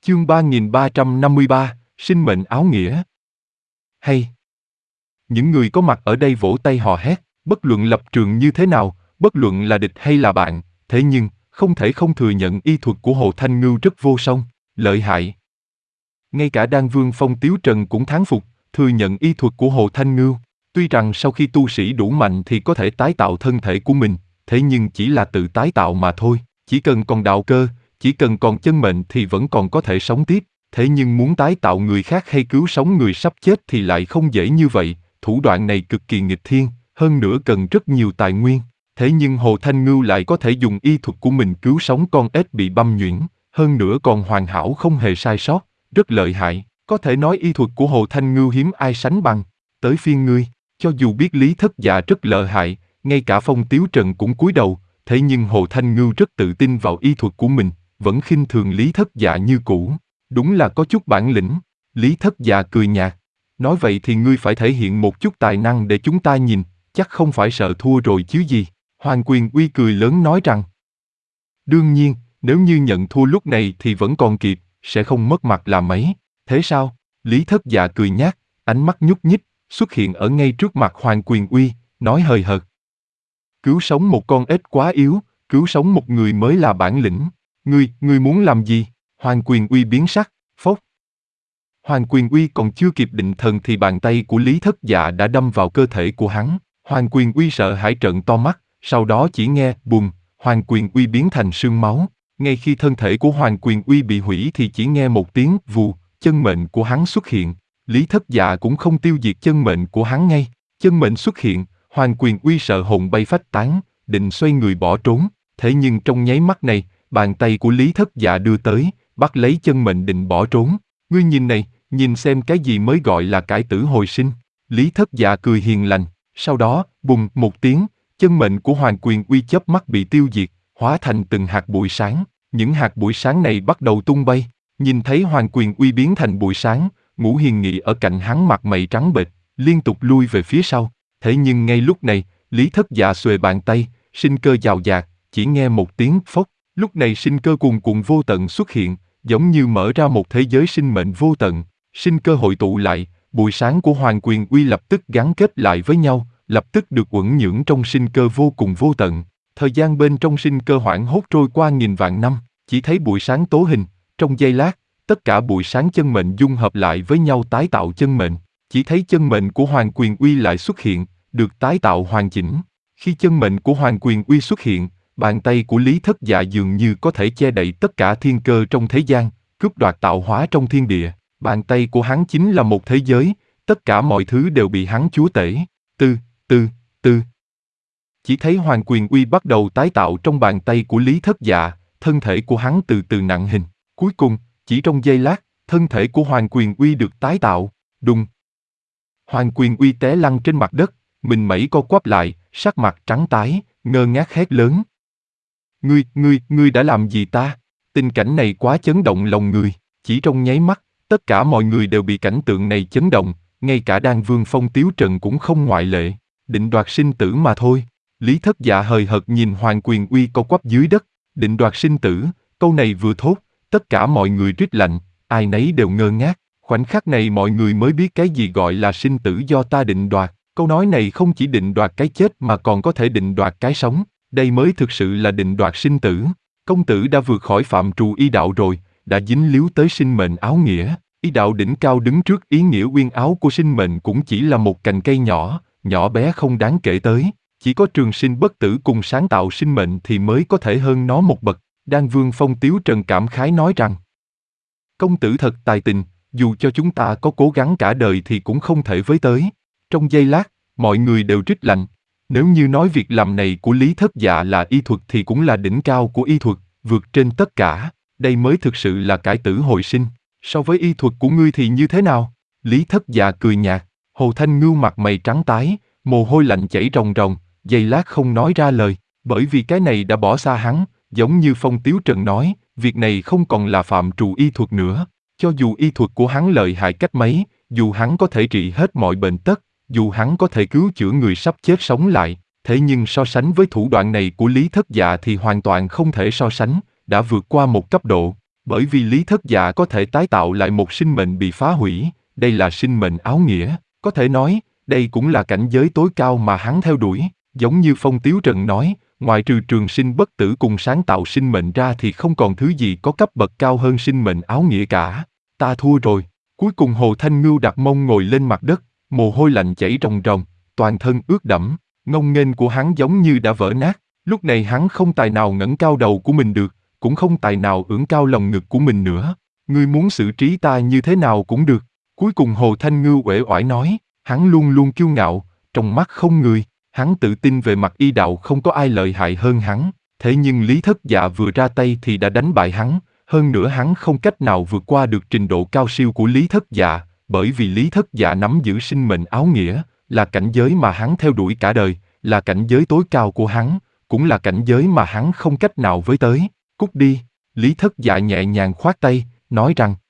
Chương 3353, sinh mệnh áo nghĩa. Hay. Những người có mặt ở đây vỗ tay hò hét, bất luận lập trường như thế nào, bất luận là địch hay là bạn, thế nhưng, không thể không thừa nhận y thuật của Hồ Thanh Ngưu rất vô song, lợi hại. Ngay cả Đan Vương Phong Tiếu Trần cũng thán phục, thừa nhận y thuật của Hồ Thanh Ngưu. Tuy rằng sau khi tu sĩ đủ mạnh thì có thể tái tạo thân thể của mình, thế nhưng chỉ là tự tái tạo mà thôi, chỉ cần còn đạo cơ, chỉ cần còn chân mệnh thì vẫn còn có thể sống tiếp, thế nhưng muốn tái tạo người khác hay cứu sống người sắp chết thì lại không dễ như vậy, thủ đoạn này cực kỳ nghịch thiên, hơn nữa cần rất nhiều tài nguyên. Thế nhưng Hồ Thanh Ngưu lại có thể dùng y thuật của mình cứu sống con ếch bị băm nhuyễn, hơn nữa còn hoàn hảo không hề sai sót, rất lợi hại, có thể nói y thuật của Hồ Thanh Ngưu hiếm ai sánh bằng. Tới phiên ngươi, cho dù biết Lý Thất Dạ rất lợi hại, ngay cả Phong Tiếu Trần cũng cúi đầu, thế nhưng Hồ Thanh Ngưu rất tự tin vào y thuật của mình, vẫn khinh thường Lý Thất Dạ như cũ. Đúng là có chút bản lĩnh. Lý Thất Dạ cười nhạt. Nói vậy thì ngươi phải thể hiện một chút tài năng để chúng ta nhìn, chắc không phải sợ thua rồi chứ gì. Hoàng Quyền Uy cười lớn nói rằng. Đương nhiên, nếu như nhận thua lúc này thì vẫn còn kịp, sẽ không mất mặt là mấy. Thế sao? Lý Thất Dạ cười nhạt, ánh mắt nhúc nhích, xuất hiện ở ngay trước mặt Hoàng Quyền Uy, nói hời hợt. Cứu sống một con ếch quá yếu, cứu sống một người mới là bản lĩnh. Ngươi muốn làm gì? Hoàng Quyền Uy biến sắc, phốc. Hoàng Quyền Uy còn chưa kịp định thần thì bàn tay của Lý Thất Dạ đã đâm vào cơ thể của hắn. Hoàng Quyền Uy sợ hãi trợn to mắt, sau đó chỉ nghe bùm, Hoàng Quyền Uy biến thành sương máu. Ngay khi thân thể của Hoàng Quyền Uy bị hủy thì chỉ nghe một tiếng vù, chân mệnh của hắn xuất hiện. Lý Thất Dạ cũng không tiêu diệt chân mệnh của hắn ngay. Chân mệnh xuất hiện, Hoàng Quyền Uy sợ hồn bay phách tán, định xoay người bỏ trốn. Thế nhưng trong nháy mắt này, bàn tay của Lý Thất Dạ đưa tới, bắt lấy chân mệnh định bỏ trốn. Ngươi nhìn này, nhìn xem cái gì mới gọi là cải tử hồi sinh. Lý Thất Dạ cười hiền lành, sau đó, bùng một tiếng, chân mệnh của Hoàng Quyền Uy chớp mắt bị tiêu diệt, hóa thành từng hạt bụi sáng. Những hạt bụi sáng này bắt đầu tung bay. Nhìn thấy Hoàng Quyền Uy biến thành bụi sáng, Ngũ Hiền Nghị ở cạnh hắn mặt mày trắng bệch, liên tục lui về phía sau. Thế nhưng ngay lúc này, Lý Thất Dạ xuề bàn tay, sinh cơ dào dạt, chỉ nghe một tiếng phốc. Lúc này sinh cơ cuồn cuộn vô tận xuất hiện, giống như mở ra một thế giới sinh mệnh vô tận. Sinh cơ hội tụ lại, bụi sáng của Hoàng Quyền Uy lập tức gắn kết lại với nhau, lập tức được uẩn nhưỡng trong sinh cơ vô cùng vô tận. Thời gian bên trong sinh cơ hoảng hốt trôi qua nghìn vạn năm, chỉ thấy bụi sáng tố hình, trong giây lát, tất cả bụi sáng chân mệnh dung hợp lại với nhau tái tạo chân mệnh. Chỉ thấy chân mệnh của Hoàng Quyền Uy lại xuất hiện, được tái tạo hoàn chỉnh. Khi chân mệnh của Hoàng Quyền Uy xuất hiện, bàn tay của Lý Thất Dạ dường như có thể che đậy tất cả thiên cơ trong thế gian, cướp đoạt tạo hóa trong thiên địa. Bàn tay của hắn chính là một thế giới, tất cả mọi thứ đều bị hắn chúa tể. Từ. Chỉ thấy Hoàng Quyền Uy bắt đầu tái tạo trong bàn tay của Lý Thất Dạ, thân thể của hắn từ từ nặng hình. Cuối cùng, chỉ trong giây lát, thân thể của Hoàng Quyền Uy được tái tạo. Đùng. Hoàng Quyền Uy té lăn trên mặt đất, mình mẩy co quắp lại, sắc mặt trắng tái, ngơ ngác hét lớn. Ngươi đã làm gì ta? Tình cảnh này quá chấn động lòng người, chỉ trong nháy mắt, tất cả mọi người đều bị cảnh tượng này chấn động, ngay cả Đan Vương Phong Tiếu Trần cũng không ngoại lệ, định đoạt sinh tử mà thôi. Lý Thất Dạ hời hợt nhìn Hoàng Quyền Uy co quắp dưới đất, định đoạt sinh tử, câu này vừa thốt, tất cả mọi người rít lạnh, ai nấy đều ngơ ngác, khoảnh khắc này mọi người mới biết cái gì gọi là sinh tử do ta định đoạt, câu nói này không chỉ định đoạt cái chết mà còn có thể định đoạt cái sống, đây mới thực sự là định đoạt sinh tử. Công tử đã vượt khỏi phạm trù y đạo rồi, đã dính líu tới sinh mệnh áo nghĩa, y đạo đỉnh cao đứng trước ý nghĩa uyên áo của sinh mệnh cũng chỉ là một cành cây nhỏ, nhỏ bé không đáng kể tới. Chỉ có trường sinh bất tử cùng sáng tạo sinh mệnh thì mới có thể hơn nó một bậc. Đan Vương Phong Tiếu Trần cảm khái nói rằng, công tử thật tài tình, dù cho chúng ta có cố gắng cả đời thì cũng không thể với tới. Trong giây lát, mọi người đều rít lạnh. Nếu như nói việc làm này của Lý Thất Dạ là y thuật thì cũng là đỉnh cao của y thuật, vượt trên tất cả. Đây mới thực sự là cải tử hồi sinh. So với y thuật của ngươi thì như thế nào? Lý Thất Dạ cười nhạt. Hồ Thanh Ngưu mặt mày trắng tái, mồ hôi lạnh chảy ròng ròng, giây lát không nói ra lời, bởi vì cái này đã bỏ xa hắn, giống như Phong Tiếu Trần nói, việc này không còn là phạm trù y thuật nữa. Cho dù y thuật của hắn lợi hại cách mấy, dù hắn có thể trị hết mọi bệnh tật, dù hắn có thể cứu chữa người sắp chết sống lại, thế nhưng so sánh với thủ đoạn này của Lý Thất Dạ thì hoàn toàn không thể so sánh, đã vượt qua một cấp độ. Bởi vì Lý Thất Dạ có thể tái tạo lại một sinh mệnh bị phá hủy, đây là sinh mệnh áo nghĩa, có thể nói, đây cũng là cảnh giới tối cao mà hắn theo đuổi, giống như Phong Tiếu Trần nói, ngoài trừ trường sinh bất tử cùng sáng tạo sinh mệnh ra thì không còn thứ gì có cấp bậc cao hơn sinh mệnh áo nghĩa cả. Ta thua rồi. Cuối cùng Hồ Thanh Ngưu đặt mông ngồi lên mặt đất, mồ hôi lạnh chảy ròng ròng, toàn thân ướt đẫm, ngông nghênh của hắn giống như đã vỡ nát. Lúc này hắn không tài nào ngẩng cao đầu của mình được, cũng không tài nào ưỡn cao lồng ngực của mình nữa. Ngươi muốn xử trí ta như thế nào cũng được. Cuối cùng Hồ Thanh Ngưu uể oải nói, hắn luôn luôn kiêu ngạo, trong mắt không người, hắn tự tin về mặt y đạo không có ai lợi hại hơn hắn. Thế nhưng Lý Thất Dạ vừa ra tay thì đã đánh bại hắn, hơn nữa hắn không cách nào vượt qua được trình độ cao siêu của Lý Thất Dạ, bởi vì Lý Thất Dạ nắm giữ sinh mệnh áo nghĩa, là cảnh giới mà hắn theo đuổi cả đời, là cảnh giới tối cao của hắn, cũng là cảnh giới mà hắn không cách nào với tới. Cút đi. Lý Thất Dạ nhẹ nhàng khoát tay, nói rằng,